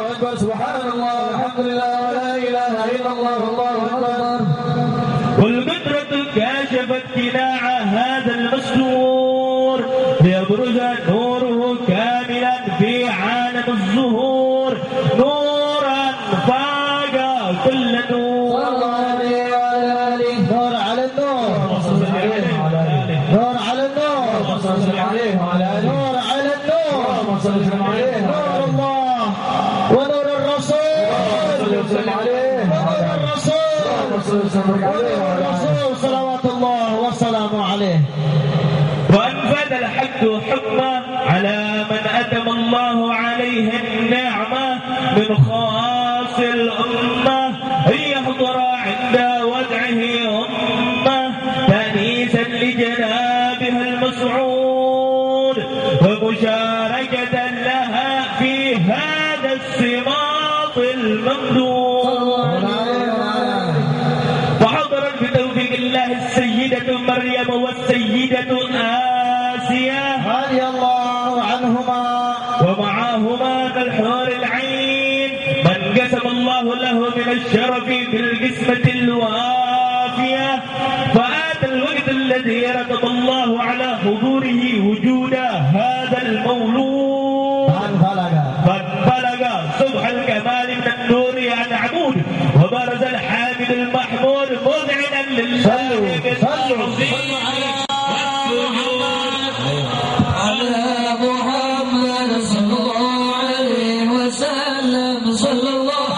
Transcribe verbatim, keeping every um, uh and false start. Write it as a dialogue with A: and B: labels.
A: أكبر سبحان الله والحمد لله ولا إله إلا الله والله أكبر.
B: والقدرة كاشفت كناع هذا المستور ليبرز نوره كاملا في عالم الظهور نورا فاق كل نور.
A: نور على النور، نور على النور، نور على النور، نور الله ونور الرسول، ونور الرسول صلوات الله وسلامه عليه.
B: وأنفذ الحق حكمه على من أتم الله عليه النعمة من خاص الأمة أن يحضر عند وضعه أمة تأنيسا لجنابها المسعود ومشاركة لها في هذا الصراط الممدود. وحضرت بتوفيق الله السيدة مريم والسيدة آسيا
A: رضي الله عنهما
B: ومعهما كالحور العين من قسم الله له من الشرف بالقسمة الوافية فآتى الوقت الذي رتب الله على حضوره وجود هذا المولود فانفلق صبح الكمال من النور عن عمود وبرز الحامد المحمود مذعنا لله بالعظيم
C: على محمد صلى الله عليه وسلم صلى الله